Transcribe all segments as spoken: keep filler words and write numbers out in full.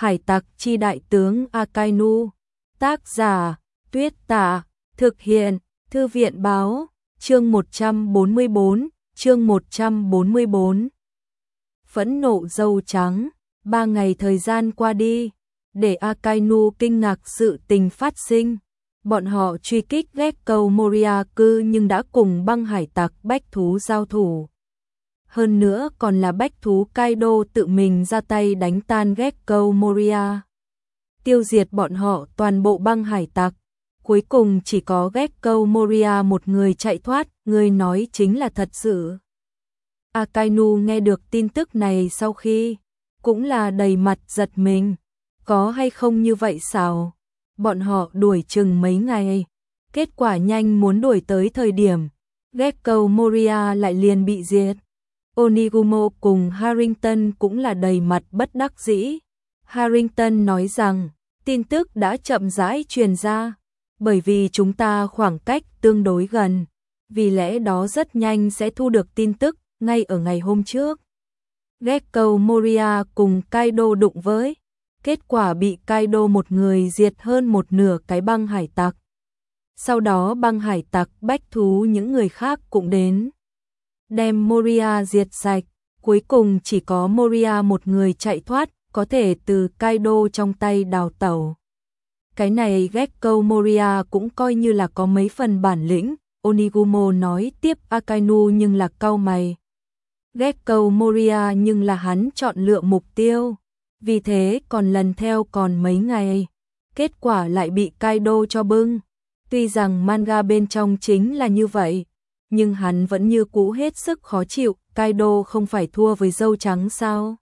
Hải tặc chi đại tướng Akainu. Tác giả Tuyết Tả. Thực hiện Thư viện Báo. Chương một trăm bốn mươi bốn. Chương một trăm bốn mươi bốn. Phẫn nộ dâu trắng. Ba ngày thời gian qua đi, để Akainu kinh ngạc sự tình phát sinh. Bọn họ truy kích Gekko Moriyaku nhưng đã cùng băng hải tặc bách thú giao thủ. Hơn nữa còn là bách thú Kaido tự mình ra tay đánh tan Gekko Moria, tiêu diệt bọn họ toàn bộ băng hải tặc. Cuối cùng chỉ có Gekko Moria một người chạy thoát, người nói chính là thật sự. Akainu nghe được tin tức này sau khi, cũng là đầy mặt giật mình. Có hay không như vậy sao? Bọn họ đuổi chừng mấy ngày, kết quả nhanh muốn đuổi tới thời điểm Gekko Moria lại liền bị diệt. Onigumo cùng Harrington cũng là đầy mặt bất đắc dĩ. Harrington nói rằng, tin tức đã chậm rãi truyền ra, bởi vì chúng ta khoảng cách tương đối gần, vì lẽ đó rất nhanh sẽ thu được tin tức ngay ở ngày hôm trước. Gekko Moria cùng Kaido đụng với, kết quả bị Kaido một người diệt hơn một nửa cái băng hải tặc. Sau đó băng hải tặc bách thú những người khác cũng đến, đem Moria diệt sạch. Cuối cùng chỉ có Moria một người chạy thoát, có thể từ Kaido trong tay đào tẩu. Cái này Gekko Moria cũng coi như là có mấy phần bản lĩnh. Onigumo nói tiếp. Akainu nhưng là cau mày. Gekko Moria nhưng là hắn chọn lựa mục tiêu, vì thế còn lần theo còn mấy ngày, kết quả lại bị Kaido cho bưng. Tuy rằng manga bên trong chính là như vậy, nhưng hắn vẫn như cũ hết sức khó chịu. Kaido không phải thua với dâu trắng sao?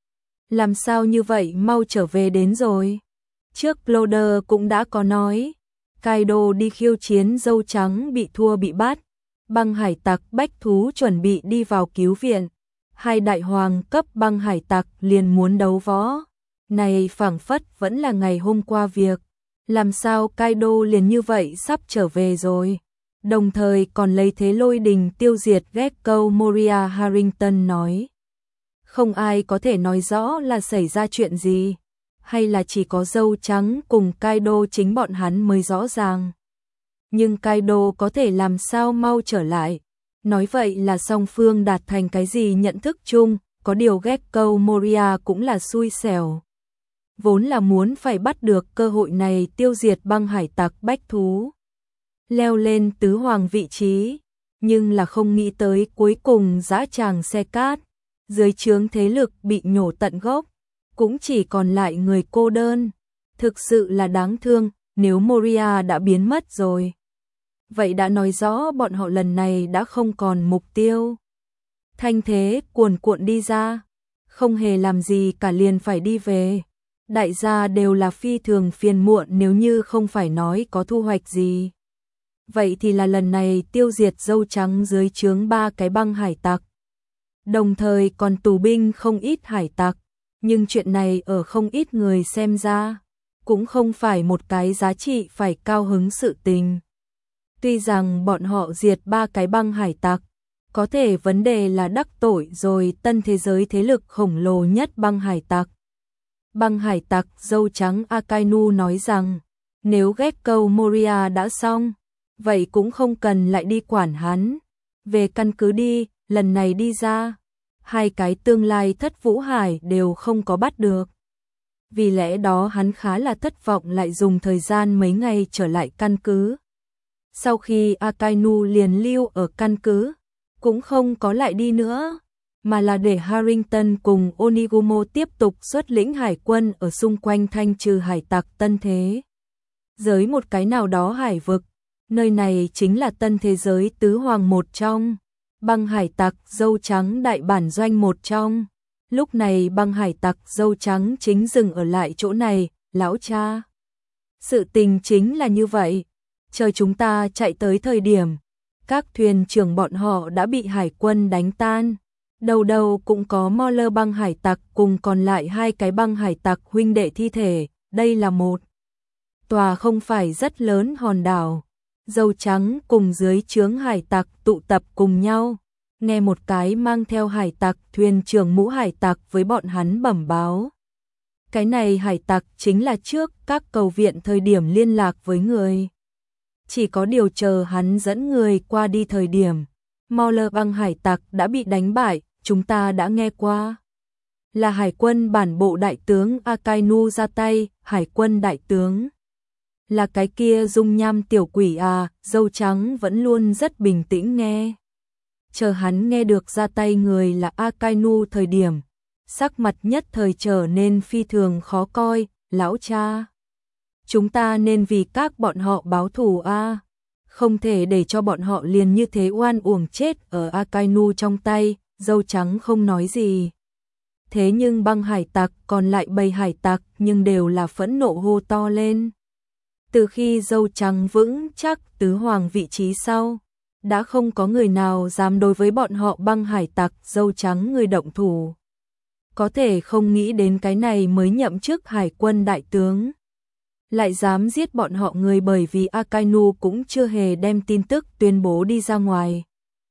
Làm sao như vậy mau trở về đến rồi? Trước Loader cũng đã có nói, Kaido đi khiêu chiến dâu trắng bị thua bị bắt, băng hải tặc bách thú chuẩn bị đi vào cứu viện, hai đại hoàng cấp băng hải tặc liền muốn đấu võ. Này phảng phất vẫn là ngày hôm qua việc, làm sao Kaido liền như vậy sắp trở về rồi, đồng thời còn lấy thế lôi đình tiêu diệt Gekko Moria. Harrington nói, không ai có thể nói rõ là xảy ra chuyện gì, hay là chỉ có dâu trắng cùng Kaido chính bọn hắn mới rõ ràng. Nhưng Kaido có thể làm sao mau trở lại, nói vậy là song phương đạt thành cái gì nhận thức chung. Có điều Gekko Moria cũng là xui xẻo, vốn là muốn phải bắt được cơ hội này tiêu diệt băng hải tặc bách thú, leo lên tứ hoàng vị trí, nhưng là không nghĩ tới cuối cùng dã tràng xe cát, dưới trướng thế lực bị nhổ tận gốc, cũng chỉ còn lại người cô đơn. Thực sự là đáng thương. Nếu Moria đã biến mất rồi, vậy đã nói rõ bọn họ lần này đã không còn mục tiêu. Thanh thế cuồn cuộn đi ra, không hề làm gì cả liền phải đi về. Đại gia đều là phi thường phiền muộn, nếu như không phải nói có thu hoạch gì, vậy thì là lần này tiêu diệt dâu trắng dưới trướng ba cái băng hải tặc, đồng thời còn tù binh không ít hải tặc. Nhưng chuyện này ở không ít người xem ra, cũng không phải một cái giá trị phải cao hứng sự tình. Tuy rằng bọn họ diệt ba cái băng hải tặc, có thể vấn đề là đắc tội rồi tân thế giới thế lực khổng lồ nhất băng hải tặc. Băng hải tặc dâu trắng Akainu nói rằng, nếu Gekko Moria đã xong, vậy cũng không cần lại đi quản hắn. Về căn cứ đi, lần này đi ra, hai cái tương lai thất vũ hải đều không có bắt được. Vì lẽ đó hắn khá là thất vọng, lại dùng thời gian mấy ngày trở lại căn cứ. Sau khi Akainu liền lưu ở căn cứ, cũng không có lại đi nữa, mà là để Harrington cùng Onigumo tiếp tục xuất lĩnh hải quân ở xung quanh thanh trừ hải tặc tân thế giới một cái nào đó hải vực. Nơi này chính là tân thế giới tứ hoàng một trong, băng hải tặc dâu trắng đại bản doanh một trong. Lúc này băng hải tặc dâu trắng chính dừng ở lại chỗ này. Lão cha, sự tình chính là như vậy, chờ chúng ta chạy tới thời điểm, các thuyền trưởng bọn họ đã bị hải quân đánh tan, đầu đầu cũng có Moller băng hải tặc cùng còn lại hai cái băng hải tặc huynh đệ thi thể. Đây là một tòa không phải rất lớn hòn đảo. Dâu trắng cùng dưới trướng hải tặc tụ tập cùng nhau, nghe một cái mang theo hải tặc thuyền trưởng mũ hải tặc với bọn hắn bẩm báo. Cái này hải tặc chính là trước các cầu viện thời điểm liên lạc với người. Chỉ có điều chờ hắn dẫn người qua đi thời điểm, Mauler băng hải tặc đã bị đánh bại, chúng ta đã nghe qua. Là hải quân bản bộ đại tướng Akainu ra tay, hải quân đại tướng. Là cái kia dung nham tiểu quỷ à, dâu trắng vẫn luôn rất bình tĩnh nghe. Chờ hắn nghe được ra tay người là Akainu thời điểm, sắc mặt nhất thời trở nên phi thường khó coi, lão cha. Chúng ta nên vì các bọn họ báo thù a, à. Không thể để cho bọn họ liền như thế oan uổng chết ở Akainu trong tay, dâu trắng không nói gì. Thế nhưng băng hải tặc còn lại bầy hải tặc nhưng đều là phẫn nộ hô to lên. Từ khi dâu trắng vững chắc tứ hoàng vị trí sau, đã không có người nào dám đối với bọn họ băng hải tặc dâu trắng người động thủ. Có thể không nghĩ đến cái này mới nhậm chức hải quân đại tướng. Lại dám giết bọn họ người bởi vì Akainu cũng chưa hề đem tin tức tuyên bố đi ra ngoài.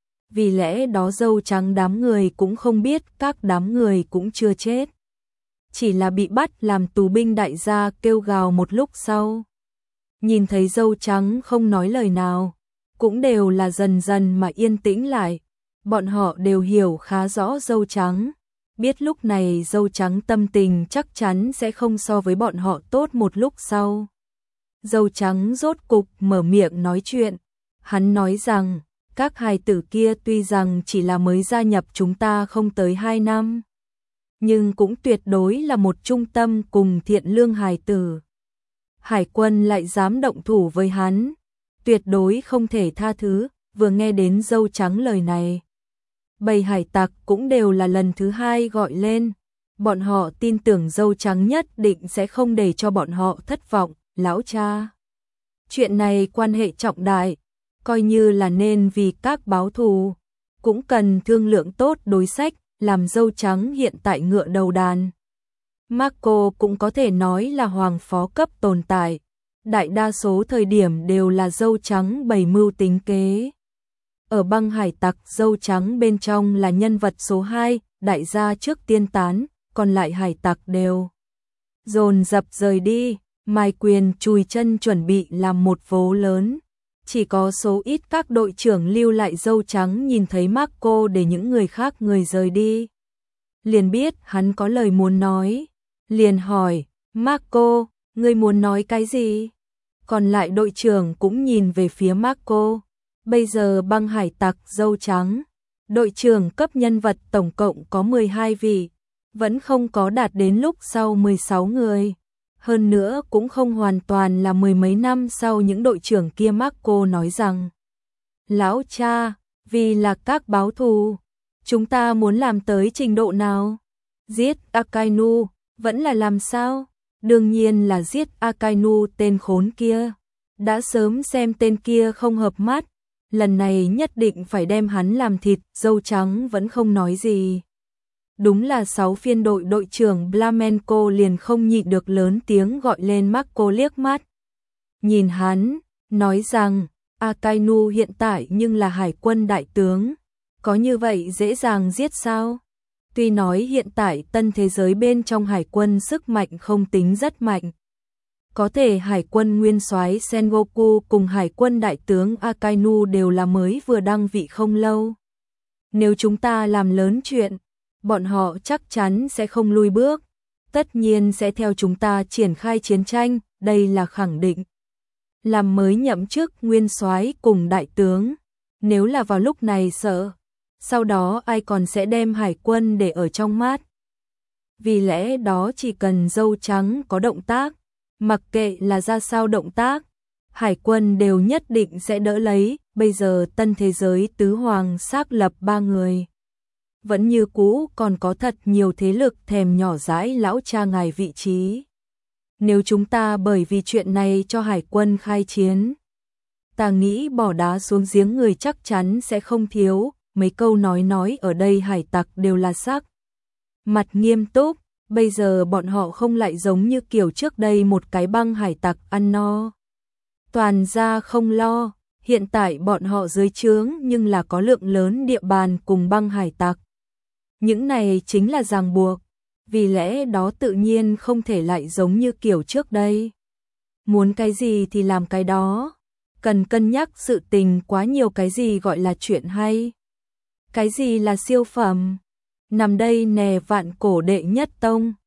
Vì lẽ đó dâu trắng đám người cũng không biết các đám người cũng chưa chết. Chỉ là bị bắt làm tù binh đại gia kêu gào một lúc sau. Nhìn thấy dâu trắng không nói lời nào, cũng đều là dần dần mà yên tĩnh lại. Bọn họ đều hiểu khá rõ dâu trắng. Biết lúc này dâu trắng tâm tình chắc chắn sẽ không so với bọn họ tốt một lúc sau. Dâu trắng rốt cục mở miệng nói chuyện. Hắn nói rằng, các hài tử kia tuy rằng chỉ là mới gia nhập chúng ta không tới hai năm, nhưng cũng tuyệt đối là một trung tâm cùng thiện lương hài tử. Hải quân lại dám động thủ với hắn, tuyệt đối không thể tha thứ. Vừa nghe đến dâu trắng lời này, bầy hải tặc cũng đều là lần thứ hai gọi lên. Bọn họ tin tưởng dâu trắng nhất định sẽ không để cho bọn họ thất vọng, lão cha. Chuyện này quan hệ trọng đại, coi như là nên vì các báo thù, cũng cần thương lượng tốt đối sách, làm dâu trắng hiện tại ngựa đầu đàn. Marco cũng có thể nói là hoàng phó cấp tồn tại, đại đa số thời điểm đều là dâu trắng bày mưu tính kế. Ở băng hải tặc dâu trắng bên trong là nhân vật số hai, đại gia trước tiên tán, còn lại hải tặc đều dồn dập rời đi. Mai Quyền chùi chân chuẩn bị làm một vố lớn. Chỉ có số ít các đội trưởng lưu lại dâu trắng nhìn thấy Marco để những người khác người rời đi. Liền biết hắn có lời muốn nói. Liền hỏi, Marco, ngươi muốn nói cái gì? Còn lại đội trưởng cũng nhìn về phía Marco. Bây giờ băng hải tặc dâu trắng, đội trưởng cấp nhân vật tổng cộng có mười hai vị, vẫn không có đạt đến lúc sau mười sáu người. Hơn nữa cũng không hoàn toàn là mười mấy năm sau những đội trưởng kia. Marco nói rằng, lão cha, vì là các báo thù, chúng ta muốn làm tới trình độ nào? Giết Akainu, vẫn là làm sao? Đương nhiên là giết Akainu tên khốn kia. Đã sớm xem tên kia không hợp mắt, lần này nhất định phải đem hắn làm thịt. Dâu trắng vẫn không nói gì. Đúng là sáu phiên đội đội trưởng Blamenco liền không nhịn được lớn tiếng gọi lên Marco liếc mắt. Nhìn hắn, nói rằng, Akainu hiện tại nhưng là hải quân đại tướng, có như vậy dễ dàng giết sao? Tuy nói hiện tại tân thế giới bên trong hải quân sức mạnh không tính rất mạnh. Có thể hải quân nguyên soái Sengoku cùng hải quân đại tướng Akainu đều là mới vừa đăng vị không lâu. Nếu chúng ta làm lớn chuyện, bọn họ chắc chắn sẽ không lùi bước, tất nhiên sẽ theo chúng ta triển khai chiến tranh, đây là khẳng định. Làm mới nhậm chức nguyên soái cùng đại tướng, nếu là vào lúc này sợ, sau đó ai còn sẽ đem hải quân để ở trong mắt. Vì lẽ đó chỉ cần dâu trắng có động tác, mặc kệ là ra sao động tác, hải quân đều nhất định sẽ đỡ lấy. Bây giờ tân thế giới tứ hoàng xác lập ba người, vẫn như cũ còn có thật nhiều thế lực thèm nhỏ dãi lão cha ngài vị trí. Nếu chúng ta bởi vì chuyện này cho hải quân khai chiến, ta nghĩ bỏ đá xuống giếng người chắc chắn sẽ không thiếu. Mấy câu nói nói ở đây hải tặc đều là sắc mặt nghiêm túc. Bây giờ bọn họ không lại giống như kiểu trước đây một cái băng hải tặc ăn no toàn ra không lo. Hiện tại bọn họ dưới trướng nhưng là có lượng lớn địa bàn cùng băng hải tặc. Những này chính là ràng buộc. vì lẽ đó tự nhiên không thể lại giống như kiểu trước đây. Muốn cái gì thì làm cái đó, cần cân nhắc sự tình quá nhiều. Cái gì gọi là chuyện hay, cái gì là siêu phẩm. Nằm đây nè, vạn cổ đệ nhất tông,